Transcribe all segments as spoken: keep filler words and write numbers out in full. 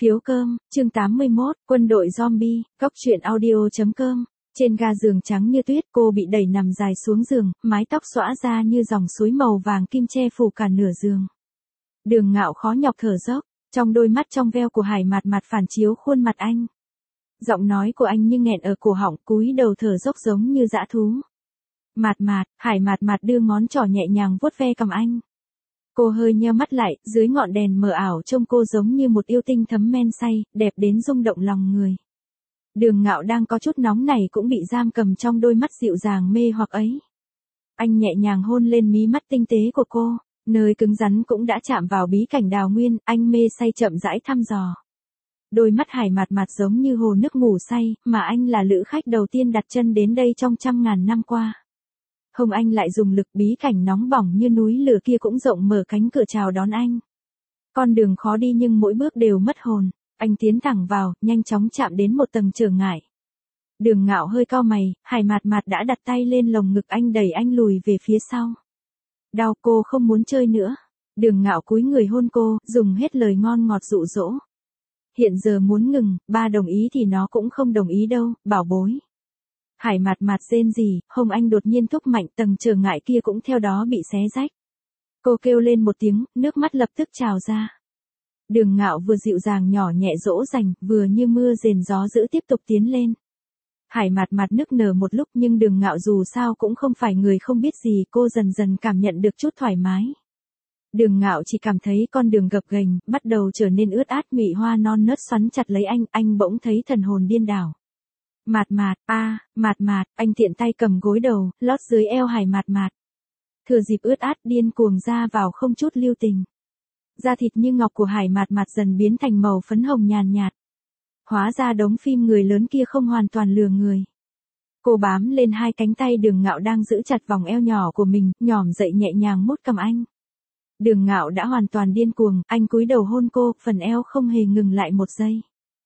Phiếu cơm, chương tám mươi mốt, quân đội zombie, cóc truyện audio.com. Trên ga giường trắng như tuyết, cô bị đẩy nằm dài xuống giường, mái tóc xõa ra như dòng suối màu vàng kim che phủ cả nửa giường. Đường Ngạo khó nhọc thở dốc, trong đôi mắt trong veo của Hải Mạt Mạt phản chiếu khuôn mặt anh. Giọng nói của anh như nghẹn ở cổ họng, cúi đầu thở dốc giống như dã thú. Mạt Mạt, Hải Mạt Mạt đưa ngón trỏ nhẹ nhàng vuốt ve cằm anh. Cô hơi nheo mắt lại, dưới ngọn đèn mờ ảo trông cô giống như một yêu tinh thấm men say, đẹp đến rung động lòng người. Đường Ngạo đang có chút nóng này cũng bị giam cầm trong đôi mắt dịu dàng mê hoặc ấy. Anh nhẹ nhàng hôn lên mí mắt tinh tế của cô, nơi cứng rắn cũng đã chạm vào bí cảnh đào nguyên, anh mê say chậm rãi thăm dò. Đôi mắt Hải Mạt Mạt giống như hồ nước ngủ say, mà anh là lữ khách đầu tiên đặt chân đến đây trong trăm ngàn năm qua. Hông anh lại dùng lực, bí cảnh nóng bỏng như núi lửa kia cũng rộng mở cánh cửa chào đón anh. Con đường khó đi nhưng mỗi bước đều mất hồn, anh tiến thẳng vào, nhanh chóng chạm đến một tầng trở ngại. Đường Ngạo hơi cau mày, Hải Mạt Mạt đã đặt tay lên lồng ngực anh đẩy anh lùi về phía sau. Đau, cô không muốn chơi nữa. Đường Ngạo cúi người hôn cô, dùng hết lời ngon ngọt dụ dỗ. Hiện giờ muốn ngừng, ba đồng ý thì nó cũng không đồng ý đâu, bảo bối. Hải Mạt Mạt rên rỉ, hông anh đột nhiên thúc mạnh, tầng trở ngại kia cũng theo đó bị xé rách. Cô kêu lên một tiếng, nước mắt lập tức trào ra. Đường Ngạo vừa dịu dàng nhỏ nhẹ dỗ dành, vừa như mưa rền gió dữ tiếp tục tiến lên. Hải Mạt Mạt nức nở một lúc nhưng Đường Ngạo dù sao cũng không phải người không biết gì, cô dần dần cảm nhận được chút thoải mái. Đường Ngạo chỉ cảm thấy con đường gập ghềnh, bắt đầu trở nên ướt át, nhụy hoa non nớt xoắn chặt lấy anh, anh bỗng thấy thần hồn điên đảo. Mạt Mạt, a, à, Mạt Mạt, anh tiện tay cầm gối đầu, lót dưới eo Hải Mạt Mạt. Thừa dịp ướt át điên cuồng ra vào không chút lưu tình. Da thịt như ngọc của Hải Mạt Mạt dần biến thành màu phấn hồng nhàn nhạt. Hóa ra đống phim người lớn kia không hoàn toàn lừa người. Cô bám lên hai cánh tay Đường Ngạo đang giữ chặt vòng eo nhỏ của mình, nhỏm dậy nhẹ nhàng mút cầm anh. Đường Ngạo đã hoàn toàn điên cuồng, anh cúi đầu hôn cô, phần eo không hề ngừng lại một giây.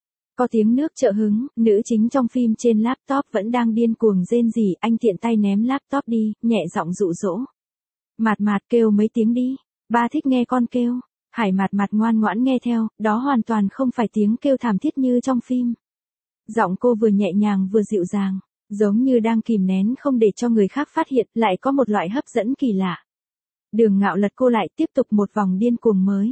Có tiếng nước trợ hứng, nữ chính trong phim trên laptop vẫn đang điên cuồng rên rỉ, anh tiện tay ném laptop đi, nhẹ giọng dụ dỗ. Mạt Mạt kêu mấy tiếng đi, ba thích nghe con kêu. Hải Mạt Mạt ngoan ngoãn nghe theo, đó hoàn toàn không phải tiếng kêu thảm thiết như trong phim. Giọng cô vừa nhẹ nhàng vừa dịu dàng, giống như đang kìm nén không để cho người khác phát hiện, lại có một loại hấp dẫn kỳ lạ. Đường Ngạo lật cô lại, tiếp tục một vòng điên cuồng mới.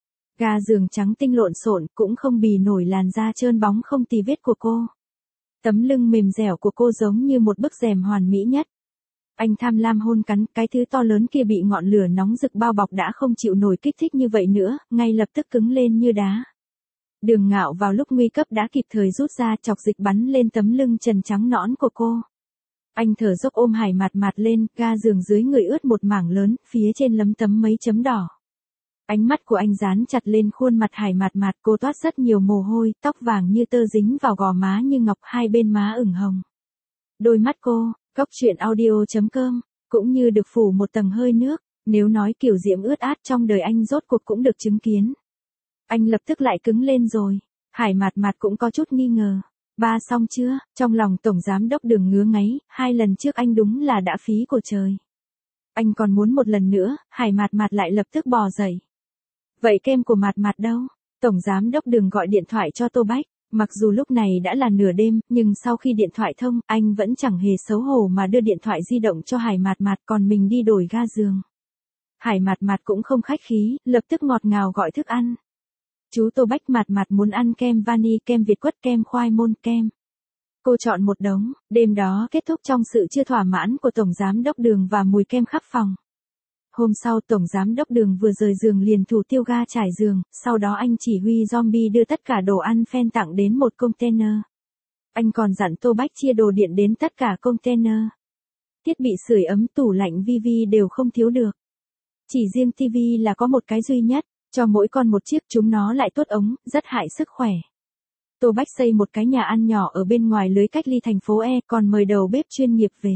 Ga giường trắng tinh lộn xộn, cũng không bì nổi làn da trơn bóng không tì vết của cô. Tấm lưng mềm dẻo của cô giống như một bức rèm hoàn mỹ nhất. Anh tham lam hôn cắn, cái thứ to lớn kia bị ngọn lửa nóng rực bao bọc đã không chịu nổi kích thích như vậy nữa, ngay lập tức cứng lên như đá. Đường Ngạo vào lúc nguy cấp đã kịp thời rút ra, chọc dịch bắn lên tấm lưng trần trắng nõn của cô. Anh thở dốc ôm Hải Mạt Mạt lên, ga giường dưới người ướt một mảng lớn, phía trên lấm tấm mấy chấm đỏ. Ánh mắt của anh dán chặt lên khuôn mặt Hải Mạt Mạt, cô toát rất nhiều mồ hôi, tóc vàng như tơ dính vào gò má như ngọc, hai bên má ửng hồng. Đôi mắt cô, cóc truyện audio.com, cũng như được phủ một tầng hơi nước, nếu nói kiểu diễm ướt át trong đời anh rốt cuộc cũng được chứng kiến. Anh lập tức lại cứng lên rồi, Hải Mạt Mạt cũng có chút nghi ngờ. Ba xong chưa, trong lòng Tổng Giám Đốc Đường ngứa ngáy, hai lần trước anh đúng là đã phí của trời. Anh còn muốn một lần nữa, Hải Mạt Mạt lại lập tức bò dậy. Vậy kem của Mạt Mạt đâu? Tổng Giám Đốc Đường gọi điện thoại cho Tô Bách, mặc dù lúc này đã là nửa đêm, nhưng sau khi điện thoại thông, anh vẫn chẳng hề xấu hổ mà đưa điện thoại di động cho Hải Mạt Mạt, còn mình đi đổi ga giường. Hải Mạt Mạt cũng không khách khí, lập tức ngọt ngào gọi thức ăn. Chú Tô Bách, Mạt Mạt muốn ăn kem vani, kem Việt quất, kem khoai môn, kem. Cô chọn một đống, đêm đó kết thúc trong sự chưa thỏa mãn của Tổng Giám Đốc Đường và mùi kem khắp phòng. Hôm sau Tổng Giám Đốc Đường vừa rời giường liền thủ tiêu ga trải giường, sau đó anh chỉ huy zombie đưa tất cả đồ ăn phen tặng đến một container. Anh còn dặn Tô Bách chia đồ điện đến tất cả container. Thiết bị sưởi ấm, tủ lạnh, vi vi đều không thiếu được. Chỉ riêng tivi là có một cái duy nhất, cho mỗi con một chiếc, chúng nó lại tốt ống, rất hại sức khỏe. Tô Bách xây một cái nhà ăn nhỏ ở bên ngoài lưới cách ly thành phố E, còn mời đầu bếp chuyên nghiệp về.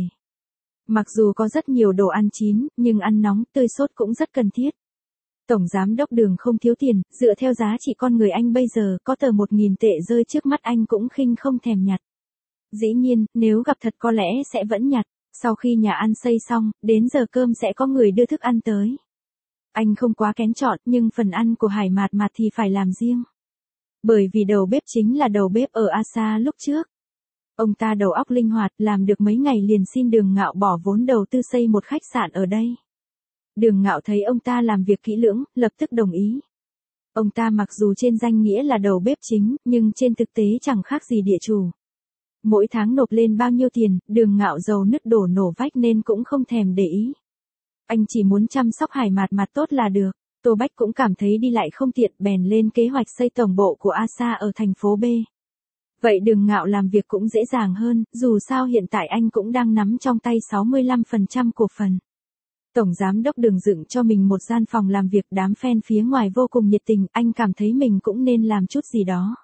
Mặc dù có rất nhiều đồ ăn chín, nhưng ăn nóng, tươi sốt cũng rất cần thiết. Tổng Giám Đốc Đường không thiếu tiền, dựa theo giá trị con người anh bây giờ, có tờ một nghìn tệ rơi trước mắt anh cũng khinh không thèm nhặt. Dĩ nhiên, nếu gặp thật có lẽ sẽ vẫn nhặt, sau khi nhà ăn xây xong, đến giờ cơm sẽ có người đưa thức ăn tới. Anh không quá kén chọn, nhưng phần ăn của Hải Mạt Mạt thì phải làm riêng. Bởi vì đầu bếp chính là đầu bếp ở Asa lúc trước. Ông ta đầu óc linh hoạt, làm được mấy ngày liền xin Đường Ngạo bỏ vốn đầu tư xây một khách sạn ở đây. Đường Ngạo thấy ông ta làm việc kỹ lưỡng, lập tức đồng ý. Ông ta mặc dù trên danh nghĩa là đầu bếp chính, nhưng trên thực tế chẳng khác gì địa chủ. Mỗi tháng nộp lên bao nhiêu tiền, Đường Ngạo giàu nứt đổ nổ vách nên cũng không thèm để ý. Anh chỉ muốn chăm sóc Hải Mạt Mạt tốt là được. Tô Bách cũng cảm thấy đi lại không tiện, bèn lên kế hoạch xây tổng bộ của Asa ở thành phố B. Vậy Đường Ngạo làm việc cũng dễ dàng hơn, dù sao hiện tại anh cũng đang nắm trong tay sáu mươi lăm phần trăm cổ phần. Tổng giám đốc Đường dựng cho mình một gian phòng làm việc, đám fan phía ngoài vô cùng nhiệt tình, anh cảm thấy mình cũng nên làm chút gì đó.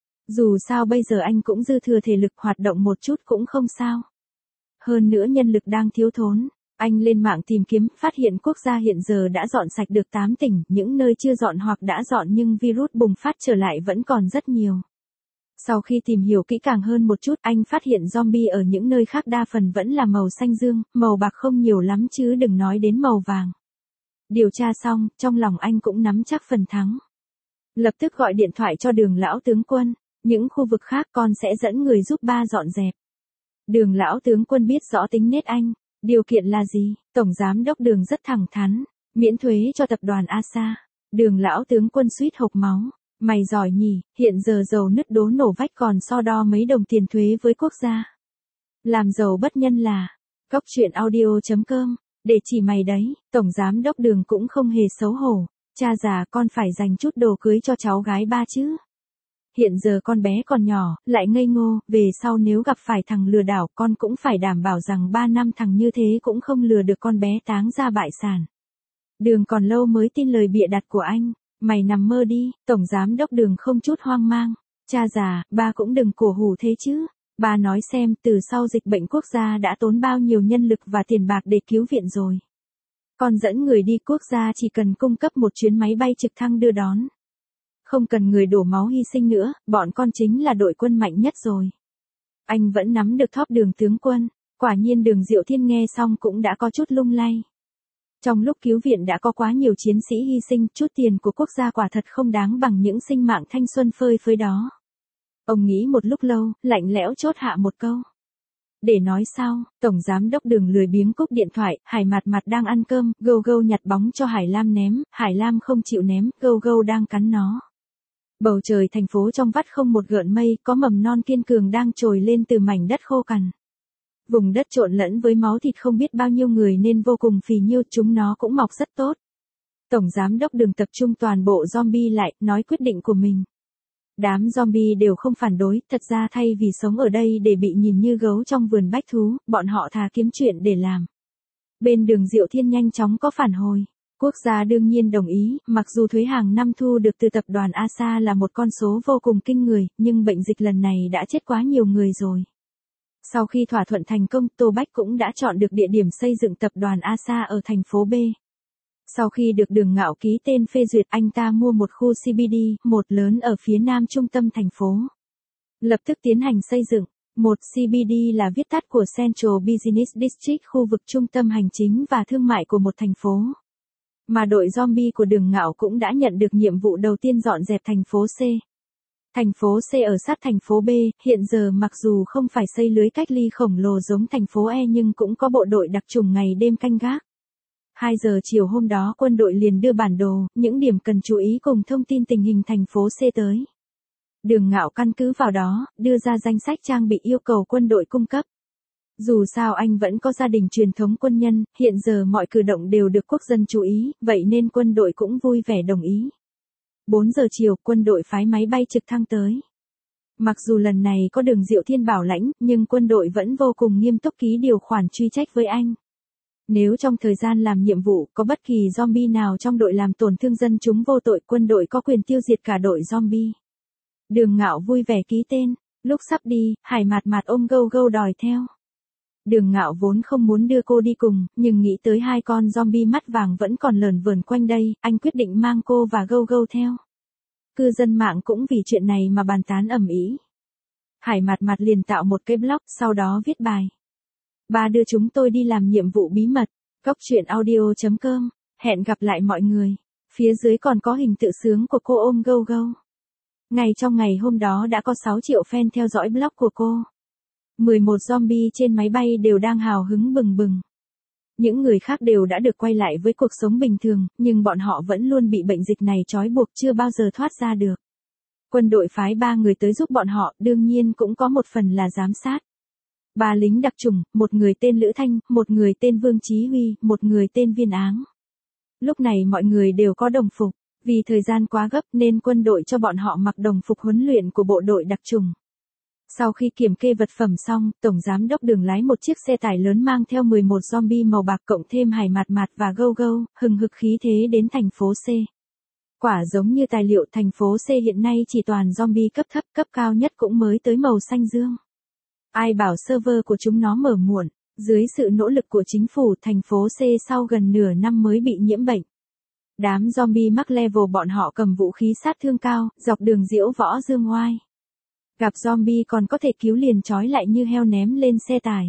Dù sao bây giờ anh cũng dư thừa thể lực, hoạt động một chút cũng không sao. Hơn nữa nhân lực đang thiếu thốn. Anh lên mạng tìm kiếm, phát hiện quốc gia hiện giờ đã dọn sạch được tám tỉnh, những nơi chưa dọn hoặc đã dọn nhưng virus bùng phát trở lại vẫn còn rất nhiều. Sau khi tìm hiểu kỹ càng hơn một chút, anh phát hiện zombie ở những nơi khác đa phần vẫn là màu xanh dương, màu bạc không nhiều lắm chứ đừng nói đến màu vàng. Điều tra xong, trong lòng anh cũng nắm chắc phần thắng. Lập tức gọi điện thoại cho Đường lão tướng quân, những khu vực khác con sẽ dẫn người giúp ba dọn dẹp. Đường lão tướng quân biết rõ tính nết anh. Điều kiện là gì? Tổng giám đốc Đường rất thẳng thắn, miễn thuế cho tập đoàn Asa. Đường lão tướng quân suýt hộc máu. Mày giỏi nhỉ, hiện giờ dầu nứt đố nổ vách còn so đo mấy đồng tiền thuế với quốc gia. Làm giàu bất nhân là. Cóc truyện audio chấm com, để chỉ mày đấy, tổng giám đốc Đường cũng không hề xấu hổ. Cha già, con phải dành chút đồ cưới cho cháu gái ba chứ. Hiện giờ con bé còn nhỏ, lại ngây ngô, về sau nếu gặp phải thằng lừa đảo con cũng phải đảm bảo rằng ba năm thằng như thế cũng không lừa được con bé táng ra bại sản. Đường còn lâu mới tin lời bịa đặt của anh, mày nằm mơ đi, tổng giám đốc Đường không chút hoang mang. Cha già, ba cũng đừng cổ hủ thế chứ. Ba nói xem, từ sau dịch bệnh quốc gia đã tốn bao nhiêu nhân lực và tiền bạc để cứu viện rồi. Con dẫn người đi, quốc gia chỉ cần cung cấp một chuyến máy bay trực thăng đưa đón. Không cần người đổ máu hy sinh nữa, bọn con chính là đội quân mạnh nhất rồi. Anh vẫn nắm được thóp Đường tướng quân, quả nhiên Đường Diệu Thiên nghe xong cũng đã có chút lung lay. Trong lúc cứu viện đã có quá nhiều chiến sĩ hy sinh, chút tiền của quốc gia quả thật không đáng bằng những sinh mạng thanh xuân phơi phới đó. Ông nghĩ một lúc lâu, lạnh lẽo chốt hạ một câu. Để nói sao, tổng giám đốc Đường lười biếng cúp điện thoại, Hải Mạt Mạt đang ăn cơm, Gâu Gâu nhặt bóng cho Hải Lam ném, Hải Lam không chịu ném, Gâu Gâu đang cắn nó. Bầu trời thành phố trong vắt không một gợn mây, có mầm non kiên cường đang trồi lên từ mảnh đất khô cằn. Vùng đất trộn lẫn với máu thịt không biết bao nhiêu người nên vô cùng phì nhiêu, chúng nó cũng mọc rất tốt. Tổng giám đốc Đường tập trung toàn bộ zombie lại, nói quyết định của mình. Đám zombie đều không phản đối, thật ra thay vì sống ở đây để bị nhìn như gấu trong vườn bách thú, bọn họ thà kiếm chuyện để làm. Bên Đường Diệu Thiên nhanh chóng có phản hồi. Quốc gia đương nhiên đồng ý, mặc dù thuế hàng năm thu được từ tập đoàn Asa là một con số vô cùng kinh người, nhưng bệnh dịch lần này đã chết quá nhiều người rồi. Sau khi thỏa thuận thành công, Tô Bách cũng đã chọn được địa điểm xây dựng tập đoàn Asa ở thành phố B. Sau khi được Đường Ngạo ký tên phê duyệt, anh ta mua một khu xê bê đê, một lớn ở phía nam trung tâm thành phố. Lập tức tiến hành xây dựng. Một xê bê đê là viết tắt của Central Business District, khu vực trung tâm hành chính và thương mại của một thành phố. Mà đội zombie của Đường Ngạo cũng đã nhận được nhiệm vụ đầu tiên dọn dẹp thành phố C. Thành phố C ở sát thành phố B, hiện giờ mặc dù không phải xây lưới cách ly khổng lồ giống thành phố E nhưng cũng có bộ đội đặc trùng ngày đêm canh gác. hai giờ chiều hôm đó quân đội liền đưa bản đồ, những điểm cần chú ý cùng thông tin tình hình thành phố C tới. Đường Ngạo căn cứ vào đó, đưa ra danh sách trang bị yêu cầu quân đội cung cấp. Dù sao anh vẫn có gia đình truyền thống quân nhân, hiện giờ mọi cử động đều được quốc dân chú ý, vậy nên quân đội cũng vui vẻ đồng ý. bốn giờ chiều, quân đội phái máy bay trực thăng tới. Mặc dù lần này có Đường Diệu Thiên bảo lãnh, nhưng quân đội vẫn vô cùng nghiêm túc ký điều khoản truy trách với anh. Nếu trong thời gian làm nhiệm vụ, có bất kỳ zombie nào trong đội làm tổn thương dân chúng vô tội, quân đội có quyền tiêu diệt cả đội zombie. Đường Ngạo vui vẻ ký tên, lúc sắp đi, Hải Mạt Mạt ôm Gâu Gâu đòi theo. Đường Ngạo vốn không muốn đưa cô đi cùng, nhưng nghĩ tới hai con zombie mắt vàng vẫn còn lởn vởn quanh đây, anh quyết định mang cô và Gâu Gâu theo. Cư dân mạng cũng vì chuyện này mà bàn tán ầm ĩ. Hải Mạt Mạt liền tạo một cái blog, sau đó viết bài. Ba đưa chúng tôi đi làm nhiệm vụ bí mật. Cóc truyện audio chấm com. Hẹn gặp lại mọi người. Phía dưới còn có hình tự sướng của cô ôm Gâu Gâu. Ngay trong ngày hôm đó đã có sáu triệu fan theo dõi blog của cô. mười một zombie trên máy bay đều đang hào hứng bừng bừng. Những người khác đều đã được quay lại với cuộc sống bình thường, nhưng bọn họ vẫn luôn bị bệnh dịch này trói buộc chưa bao giờ thoát ra được. Quân đội phái ba người tới giúp bọn họ, đương nhiên cũng có một phần là giám sát. Ba lính đặc chủng, một người tên Lữ Thanh, một người tên Vương Chí Huy, một người tên Viên Áng. Lúc này mọi người đều có đồng phục, vì thời gian quá gấp nên quân đội cho bọn họ mặc đồng phục huấn luyện của bộ đội đặc chủng. Sau khi kiểm kê vật phẩm xong, Tổng Giám đốc Đường lái một chiếc xe tải lớn mang theo mười một zombie màu bạc cộng thêm Hải Mạt Mạt và Gâu Gâu, hừng hực khí thế đến thành phố C. Quả giống như tài liệu thành phố C hiện nay chỉ toàn zombie cấp thấp, cấp cao nhất cũng mới tới màu xanh dương. Ai bảo server của chúng nó mở muộn, dưới sự nỗ lực của chính phủ thành phố C sau gần nửa năm mới bị nhiễm bệnh. Đám zombie mắc level bọn họ cầm vũ khí sát thương cao, dọc đường diễu võ dương oai. Gặp zombie còn có thể cứu liền trói lại như heo ném lên xe tải.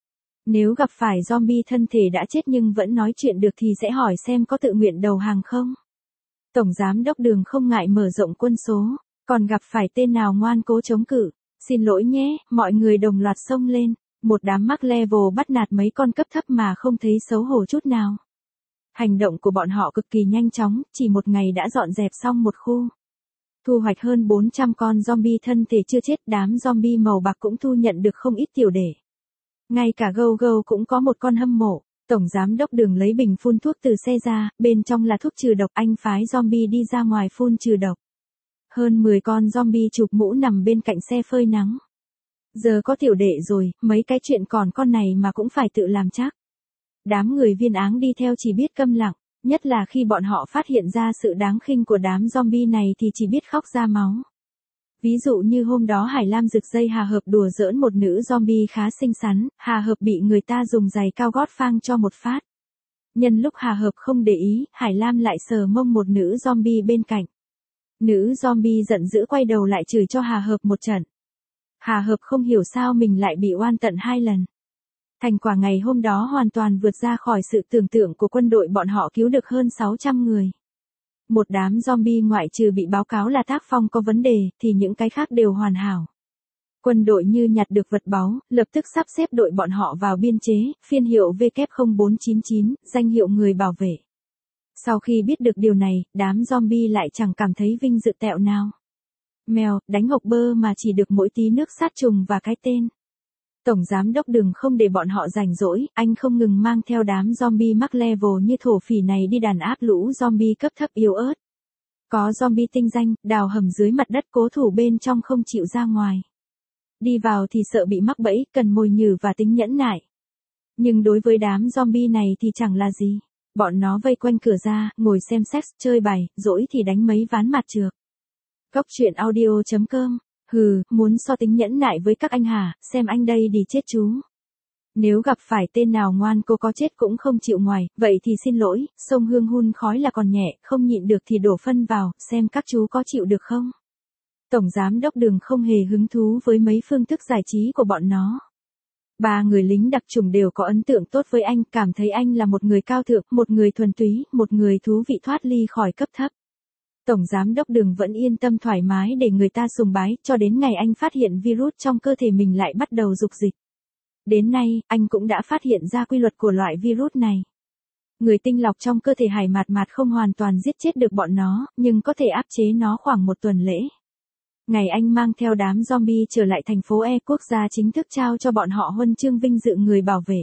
Nếu gặp phải zombie thân thể đã chết nhưng vẫn nói chuyện được thì sẽ hỏi xem có tự nguyện đầu hàng không. Tổng Giám đốc Đường không ngại mở rộng quân số, còn gặp phải tên nào ngoan cố chống cự. Xin lỗi nhé, mọi người đồng loạt xông lên, một đám mắc level bắt nạt mấy con cấp thấp mà không thấy xấu hổ chút nào. Hành động của bọn họ cực kỳ nhanh chóng, chỉ một ngày đã dọn dẹp xong một khu. Thu hoạch hơn bốn trăm con zombie thân thể chưa chết, đám zombie màu bạc cũng thu nhận được không ít tiểu để. Ngay cả Gâu Gâu cũng có một con hâm mộ. Tổng Giám đốc Đường lấy bình phun thuốc từ xe ra, bên trong là thuốc trừ độc, anh phái zombie đi ra ngoài phun trừ độc. Hơn mười con zombie chụp mũ nằm bên cạnh xe phơi nắng. Giờ có tiểu đệ rồi, mấy cái chuyện còn con này mà cũng phải tự làm chắc. Đám người Viên Áng đi theo chỉ biết câm lặng, nhất là khi bọn họ phát hiện ra sự đáng khinh của đám zombie này thì chỉ biết khóc ra máu. Ví dụ như hôm đó Hải Lam giật dây Hà Hợp đùa giỡn một nữ zombie khá xinh xắn, Hà Hợp bị người ta dùng giày cao gót phang cho một phát. Nhân lúc Hà Hợp không để ý, Hải Lam lại sờ mông một nữ zombie bên cạnh. Nữ zombie giận dữ quay đầu lại chửi cho Hà Hợp một trận. Hà Hợp không hiểu sao mình lại bị oan tận hai lần. Thành quả ngày hôm đó hoàn toàn vượt ra khỏi sự tưởng tượng của quân đội, bọn họ cứu được hơn sáu trăm người. Một đám zombie ngoại trừ bị báo cáo là tác phong có vấn đề, thì những cái khác đều hoàn hảo. Quân đội như nhặt được vật báu, lập tức sắp xếp đội bọn họ vào biên chế, phiên hiệu W không bốn chín chín, danh hiệu người bảo vệ. Sau khi biết được điều này, đám zombie lại chẳng cảm thấy vinh dự tẹo nào. Mèo, đánh hộc bơ mà chỉ được mỗi tí nước sát trùng và cái tên. Tổng Giám đốc Đường không để bọn họ rảnh rỗi, anh không ngừng mang theo đám zombie mắc level như thổ phỉ này đi đàn áp lũ zombie cấp thấp yếu ớt. Có zombie tinh danh, đào hầm dưới mặt đất cố thủ bên trong không chịu ra ngoài. Đi vào thì sợ bị mắc bẫy, cần mồi nhử và tính nhẫn nại. Nhưng đối với đám zombie này thì chẳng là gì. Bọn nó vây quanh cửa ra, ngồi xem sex, chơi bài, dỗi thì đánh mấy ván mặt trược. Cốc truyện audio chấm com. Hừ, muốn so tính nhẫn nại với các anh hả, xem anh đây đi chết chú. Nếu gặp phải tên nào ngoan cô có chết cũng không chịu ngoài, vậy thì xin lỗi, sông hương hun khói là còn nhẹ, không nhịn được thì đổ phân vào, xem các chú có chịu được không. Tổng Giám đốc Đường không hề hứng thú với mấy phương thức giải trí của bọn nó. Ba người lính đặc chủng đều có ấn tượng tốt với anh, cảm thấy anh là một người cao thượng, một người thuần túy, một người thú vị thoát ly khỏi cấp thấp. Tổng Giám đốc Đường vẫn yên tâm thoải mái để người ta sùng bái, cho đến ngày anh phát hiện virus trong cơ thể mình lại bắt đầu dục dịch. Đến nay, anh cũng đã phát hiện ra quy luật của loại virus này. Người tinh lọc trong cơ thể Hải Mạt Mạt không hoàn toàn giết chết được bọn nó, nhưng có thể áp chế nó khoảng một tuần lễ. Ngày anh mang theo đám zombie trở lại thành phố E, quốc gia chính thức trao cho bọn họ huân chương vinh dự người bảo vệ.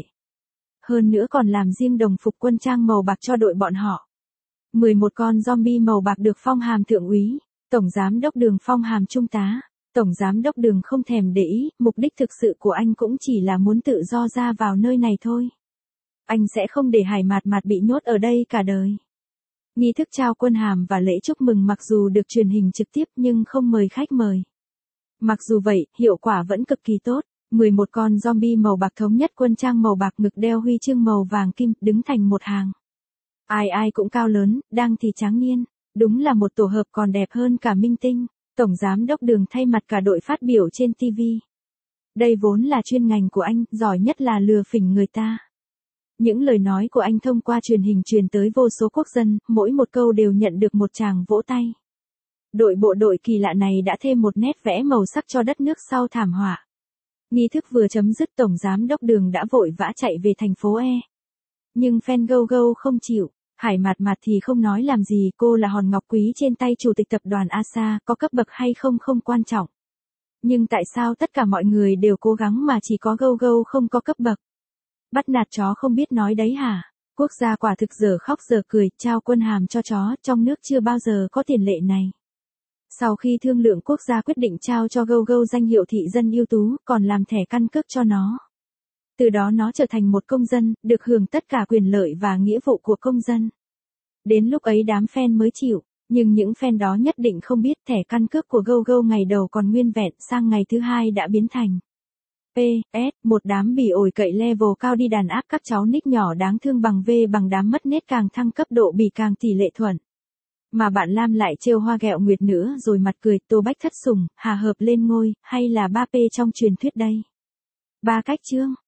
Hơn nữa còn làm riêng đồng phục quân trang màu bạc cho đội bọn họ. mười một con zombie màu bạc được phong hàm thượng úy, Tổng Giám đốc Đường phong hàm trung tá. Tổng Giám đốc Đường không thèm để ý, mục đích thực sự của anh cũng chỉ là muốn tự do ra vào nơi này thôi. Anh sẽ không để Hải Mạt Mạt bị nhốt ở đây cả đời. Nghi thức trao quân hàm và lễ chúc mừng mặc dù được truyền hình trực tiếp nhưng không mời khách mời. Mặc dù vậy, hiệu quả vẫn cực kỳ tốt. mười một con zombie màu bạc thống nhất quân trang màu bạc, ngực đeo huy chương màu vàng kim, đứng thành một hàng. Ai ai cũng cao lớn, đang thì tráng niên. Đúng là một tổ hợp còn đẹp hơn cả minh tinh. Tổng Giám đốc Đường thay mặt cả đội phát biểu trên ti vi. Đây vốn là chuyên ngành của anh, giỏi nhất là lừa phỉnh người ta. Những lời nói của anh thông qua truyền hình truyền tới vô số quốc dân, mỗi một câu đều nhận được một tràng vỗ tay. đội bộ đội kỳ lạ này đã thêm một nét vẽ màu sắc cho đất nước sau thảm họa. Nghi thức vừa chấm dứt, Tổng Giám đốc Đường đã vội vã chạy về thành phố E. Nhưng fan Go Go không chịu. Hải Mạt Mạt thì không nói làm gì, cô là hòn ngọc quý trên tay chủ tịch tập đoàn a ét a, có cấp bậc hay không không quan trọng. Nhưng tại sao tất cả mọi người đều cố gắng mà chỉ có Go Go không có cấp bậc? Bắt nạt chó không biết nói đấy hả? Quốc gia quả thực giờ khóc giờ cười, trao quân hàm cho chó, trong nước chưa bao giờ có tiền lệ này. Sau khi thương lượng, quốc gia quyết định trao cho Go Go danh hiệu thị dân ưu tú, còn làm thẻ căn cước cho nó. Từ đó nó trở thành một công dân, được hưởng tất cả quyền lợi và nghĩa vụ của công dân. Đến lúc ấy đám fan mới chịu, nhưng những fan đó nhất định không biết thẻ căn cước của Go Go ngày đầu còn nguyên vẹn, sang ngày thứ hai đã biến thành pê ét, một đám bỉ ổi cậy level cao đi đàn áp các cháu nick nhỏ đáng thương bằng V bằng đám mất nết càng thăng cấp độ bỉ càng tỷ lệ thuận. Mà bạn Lam lại trêu hoa ghẹo nguyệt nữa rồi mặt cười, Tô Bách thất sủng, hà hợp lên ngôi, hay là ba P trong truyền thuyết đây? Ba cách chương.